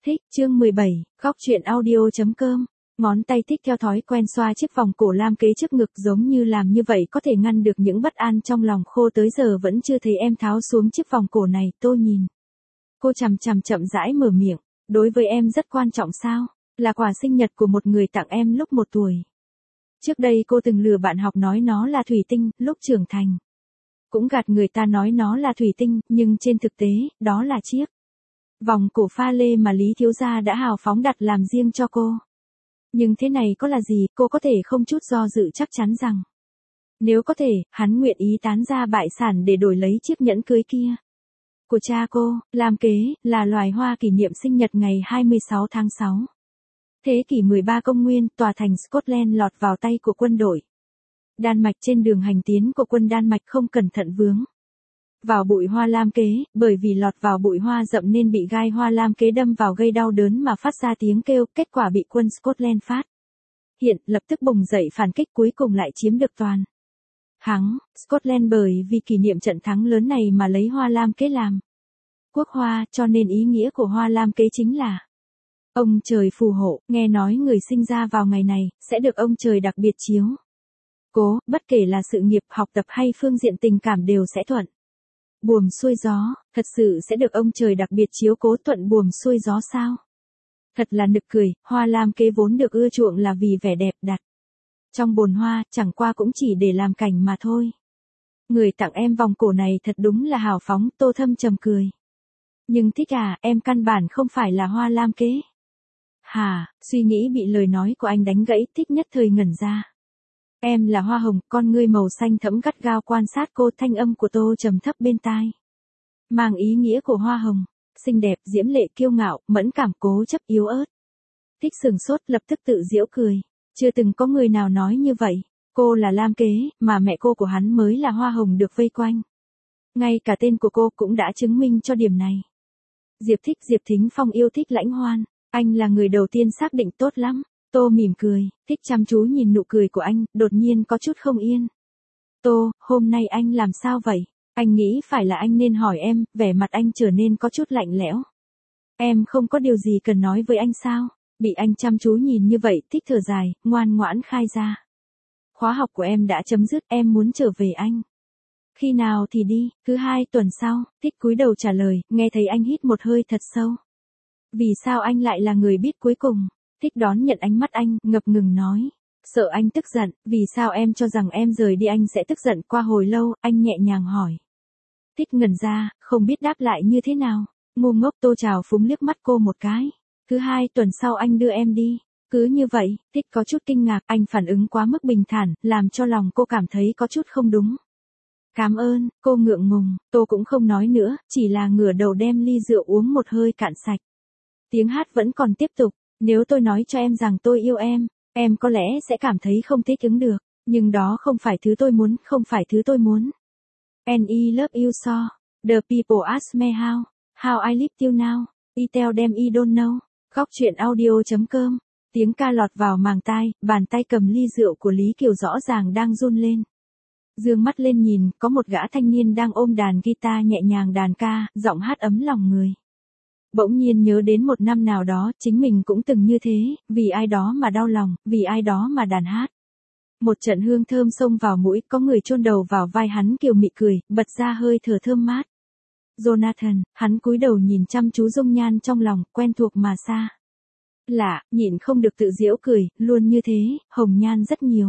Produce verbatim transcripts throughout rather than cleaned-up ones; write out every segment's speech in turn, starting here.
Thích, chương mười bảy, góc truyện audio.com. Ngón tay thích theo thói quen xoa chiếc vòng cổ lam kế trước ngực, giống như làm như vậy có thể ngăn được những bất an trong lòng. Khô tới giờ vẫn chưa thấy em tháo xuống chiếc vòng cổ này. Tôi nhìn. Cô chằm chằm chậm rãi mở miệng. Đối với em rất quan trọng sao? Là quà sinh nhật của một người tặng em lúc một tuổi. Trước đây cô từng lừa bạn học nói nó là thủy tinh, lúc trưởng thành. Cũng gạt người ta nói nó là thủy tinh, nhưng trên thực tế, đó là chiếc vòng cổ pha lê mà Lý thiếu gia đã hào phóng đặt làm riêng cho cô. Nhưng thế này có là gì, cô có thể không chút do dự chắc chắn rằng nếu có thể, hắn nguyện ý tán ra bại sản để đổi lấy chiếc nhẫn cưới kia của cha cô. Lam kế là loài hoa kỷ niệm sinh nhật ngày hai mươi sáu tháng sáu. Thế kỷ mười ba công nguyên, tòa thành Scotland lọt vào tay của quân đội Đan Mạch. Trên đường hành tiến của quân Đan Mạch không cẩn thận vướng vào bụi hoa lam kế, bởi vì lọt vào bụi hoa rậm nên bị gai hoa lam kế đâm vào gây đau đớn mà phát ra tiếng kêu, kết quả bị quân Scotland phát hiện, lập tức bùng dậy phản kích, cuối cùng lại chiếm được toàn thắng. Scotland bởi vì kỷ niệm trận thắng lớn này mà lấy hoa lam kế làm quốc hoa, cho nên ý nghĩa của hoa lam kế chính là ông trời phù hộ. Nghe nói người sinh ra vào ngày này sẽ được ông trời đặc biệt chiếu cố, bất kể là sự nghiệp, học tập hay phương diện tình cảm đều sẽ thuận buồm xuôi gió. Thật sự sẽ được ông trời đặc biệt chiếu cố, thuận buồm xuôi gió sao? Thật là nực cười. Hoa lam kế vốn được ưa chuộng là vì vẻ đẹp, đặt trong bồn hoa, chẳng qua cũng chỉ để làm cảnh mà thôi. Người tặng em vòng cổ này thật đúng là hào phóng. Tô Thâm trầm cười. Nhưng thích à, em căn bản không phải là hoa lam kế. Hả? Suy nghĩ bị lời nói của anh đánh gãy, Thích nhất thời ngẩn ra. Em là hoa hồng. Con ngươi màu xanh thẫm gắt gao quan sát cô, thanh âm của Tô trầm thấp bên tai mang ý nghĩa của hoa hồng, xinh đẹp, diễm lệ, kiêu ngạo, mẫn cảm, cố chấp, yếu ớt. Thích sừng sốt, lập tức tự giễu cười. Chưa từng có người nào nói như vậy. Cô là lam kế, mà mẹ cô của hắn mới là hoa hồng được vây quanh. Ngay cả tên của cô cũng đã chứng minh cho điểm này. Diệp Thích, Diệp Thính Phong yêu thích Lãnh Hoan. Anh là người đầu tiên xác định. Tốt lắm. Tô mỉm cười. Thích chăm chú nhìn nụ cười của anh, đột nhiên có chút không yên. Tô, hôm nay anh làm sao vậy? Anh nghĩ phải là anh nên hỏi em. Vẻ mặt anh trở nên có chút lạnh lẽo. Em không có điều gì cần nói với anh sao? Bị anh chăm chú nhìn như vậy, Thích thở dài, ngoan ngoãn khai ra. Khóa học của em đã chấm dứt, em muốn trở về anh. Khi nào thì đi? Thứ hai tuần sau. Thích cúi đầu trả lời, nghe thấy anh hít một hơi thật sâu. Vì sao anh lại là người biết cuối cùng? Thích đón nhận ánh mắt anh, ngập ngừng nói. Sợ anh tức giận. Vì sao em cho rằng em rời đi anh sẽ tức giận? Qua hồi lâu, anh nhẹ nhàng hỏi. Thích ngẩn ra, không biết đáp lại như thế nào. Ngu ngốc. Tô trào phúng liếc mắt cô một cái. Thứ hai tuần sau anh đưa em đi. Cứ như vậy. Thích có chút kinh ngạc, anh phản ứng quá mức bình thản, làm cho lòng cô cảm thấy có chút không đúng. Cảm ơn. Cô ngượng ngùng. Tô cũng không nói nữa, chỉ là ngửa đầu đem ly rượu uống một hơi cạn sạch. Tiếng hát vẫn còn tiếp tục. Nếu tôi nói cho em rằng tôi yêu em, em có lẽ sẽ cảm thấy không thích ứng được. Nhưng đó không phải thứ tôi muốn, không phải thứ tôi muốn. And I love you so. The people ask me how. How I live till now. I tell them I don't know. Góc truyện audio.com. Tiếng ca lọt vào màng tai, bàn tay cầm ly rượu của Lý Kiều rõ ràng đang run lên. Dương mắt lên nhìn, có một gã thanh niên đang ôm đàn guitar nhẹ nhàng đàn ca, giọng hát ấm lòng người. Bỗng nhiên nhớ đến một năm nào đó, chính mình cũng từng như thế, vì ai đó mà đau lòng, vì ai đó mà đàn hát. Một trận hương thơm xông vào mũi, có người chôn đầu vào vai hắn, kiều mị cười, bật ra hơi thở thơm mát. Jonathan, hắn cúi đầu nhìn chăm chú dung nhan trong lòng, quen thuộc mà xa lạ, nhịn không được tự giễu cười, luôn như thế, hồng nhan rất nhiều.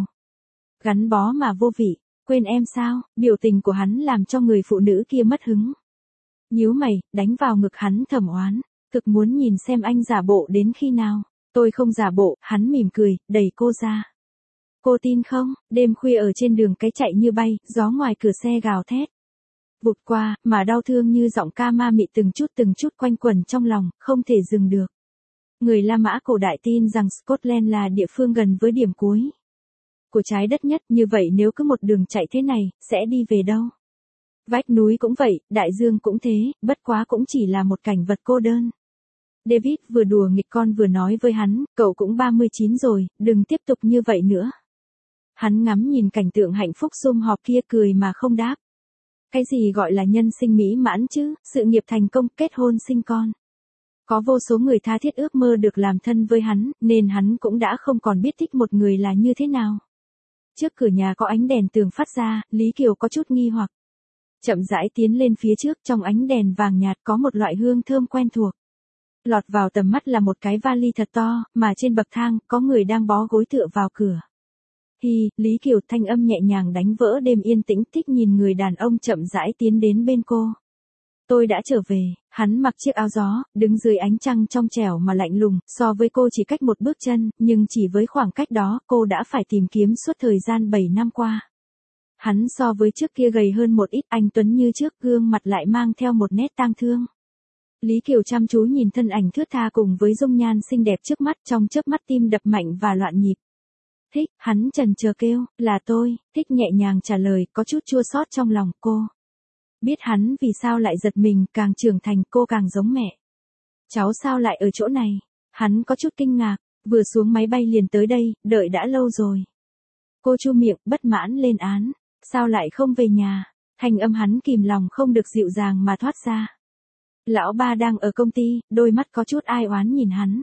Gắn bó mà vô vị, quên em sao? Biểu tình của hắn làm cho người phụ nữ kia mất hứng. Nhíu mày, đánh vào ngực hắn thầm oán, thực muốn nhìn xem anh giả bộ đến khi nào. Tôi không giả bộ. Hắn mỉm cười, đẩy cô ra. Cô tin không? Đêm khuya ở trên đường cái chạy như bay, gió ngoài cửa xe gào thét vụt qua, mà đau thương như giọng ca ma mị từng chút từng chút quanh quẩn trong lòng, không thể dừng được. Người La Mã cổ đại tin rằng Scotland là địa phương gần với điểm cuối của trái đất nhất, như vậy nếu cứ một đường chạy thế này, sẽ đi về đâu? Vách núi cũng vậy, đại dương cũng thế, bất quá cũng chỉ là một cảnh vật cô đơn. David vừa đùa nghịch con vừa nói với hắn, cậu cũng ba mươi chín rồi, đừng tiếp tục như vậy nữa. Hắn ngắm nhìn cảnh tượng hạnh phúc sum họp kia, cười mà không đáp. Cái gì gọi là nhân sinh mỹ mãn chứ, sự nghiệp thành công, kết hôn sinh con. Có vô số người tha thiết ước mơ được làm thân với hắn, nên hắn cũng đã không còn biết thích một người là như thế nào. Trước cửa nhà có ánh đèn tường phát ra, Lý Kiều có chút nghi hoặc. Chậm rãi tiến lên phía trước, trong ánh đèn vàng nhạt có một loại hương thơm quen thuộc. Lọt vào tầm mắt là một cái vali thật to, mà trên bậc thang, có người đang bó gối tựa vào cửa. Hi, Lý Kiều, thanh âm nhẹ nhàng đánh vỡ đêm yên tĩnh, thích nhìn người đàn ông chậm rãi tiến đến bên cô. Tôi đã trở về, hắn mặc chiếc áo gió, đứng dưới ánh trăng trong trẻo mà lạnh lùng, so với cô chỉ cách một bước chân, nhưng chỉ với khoảng cách đó, cô đã phải tìm kiếm suốt thời gian bảy năm qua. Hắn so với trước kia gầy hơn một ít, anh tuấn như trước, gương mặt lại mang theo một nét tang thương. Lý Kiều chăm chú nhìn thân ảnh thướt tha cùng với dung nhan xinh đẹp trước mắt, trong chớp mắt tim đập mạnh và loạn nhịp. Thích, hắn chần chờ kêu, là tôi, Thích nhẹ nhàng trả lời, có chút chua xót trong lòng cô. Biết hắn vì sao lại giật mình, càng trưởng thành cô càng giống mẹ. Cháu sao lại ở chỗ này? Hắn có chút kinh ngạc, vừa xuống máy bay liền tới đây, đợi đã lâu rồi. Cô chu miệng, bất mãn lên án, sao lại không về nhà? Thanh âm hắn kìm lòng không được dịu dàng mà thoát ra. Lão ba đang ở công ty, đôi mắt có chút ai oán nhìn hắn.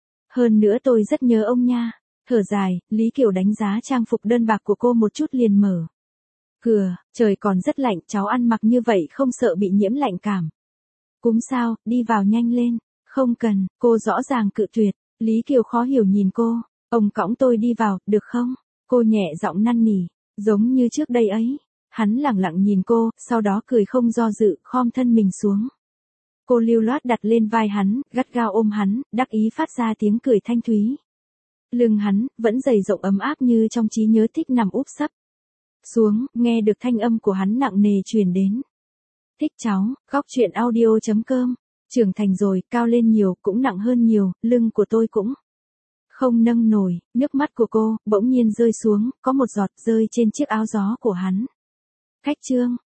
Hơn nữa tôi rất nhớ ông nha. Thở dài, Lý Kiều đánh giá trang phục đơn bạc của cô một chút liền mở cửa, trời còn rất lạnh, cháu ăn mặc như vậy không sợ bị nhiễm lạnh cảm. Cúm sao, đi vào nhanh lên. Không cần, cô rõ ràng cự tuyệt. Lý Kiều khó hiểu nhìn cô, ông cõng tôi đi vào, được không? Cô nhẹ giọng năn nỉ, giống như trước đây ấy. Hắn lẳng lặng nhìn cô, sau đó cười không do dự, khom thân mình xuống. Cô lưu loát đặt lên vai hắn, gắt gao ôm hắn, đắc ý phát ra tiếng cười thanh thúy. Lưng hắn, vẫn dày rộng ấm áp như trong trí nhớ, Thích nằm úp sấp xuống, nghe được thanh âm của hắn nặng nề truyền đến. Thích cháu, góc truyện audio chấm com, trưởng thành rồi, cao lên nhiều, cũng nặng hơn nhiều, lưng của tôi cũng không nâng nổi, nước mắt của cô, bỗng nhiên rơi xuống, có một giọt rơi trên chiếc áo gió của hắn. Khách trương,